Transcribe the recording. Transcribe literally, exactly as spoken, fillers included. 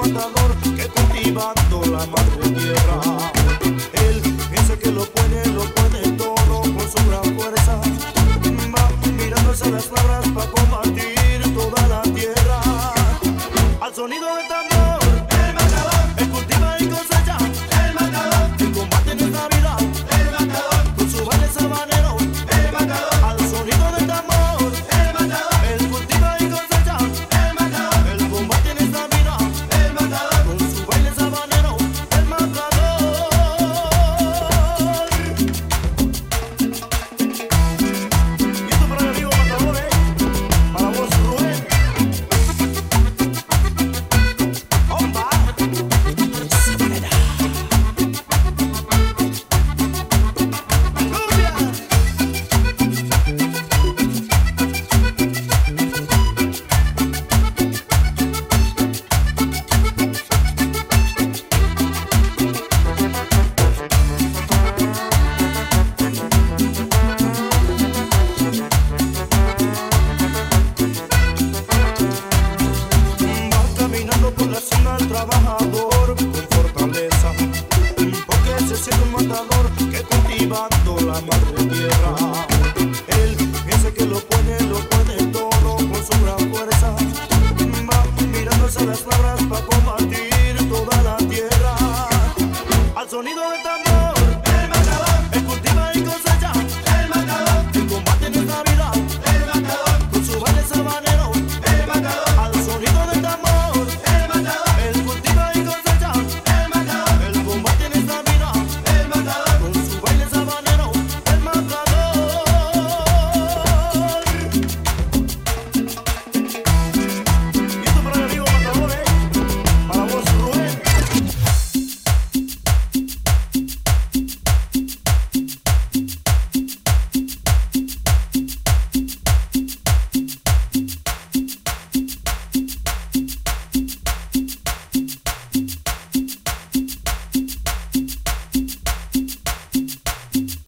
matador que cultivando la madre tierra. Él piensa que lo puede, lo puede todo con su gran fuerza. Va mirándose las labras para combatir toda la tierra. Al sonido del tambor, el matador, él cultiva y cosecha. El matador, él combate en esta vida. El matador, con su baile sabanero. El matador, al sonido del tambor, el matador, él cultiva y cosecha. El matador, él combate en esta vida. El matador, con su baile sabanero. El matador. Y esto para mi amigo matador, eh. Para vos, Rubén. ¡Bomba! Va caminando por la cima al trabajar.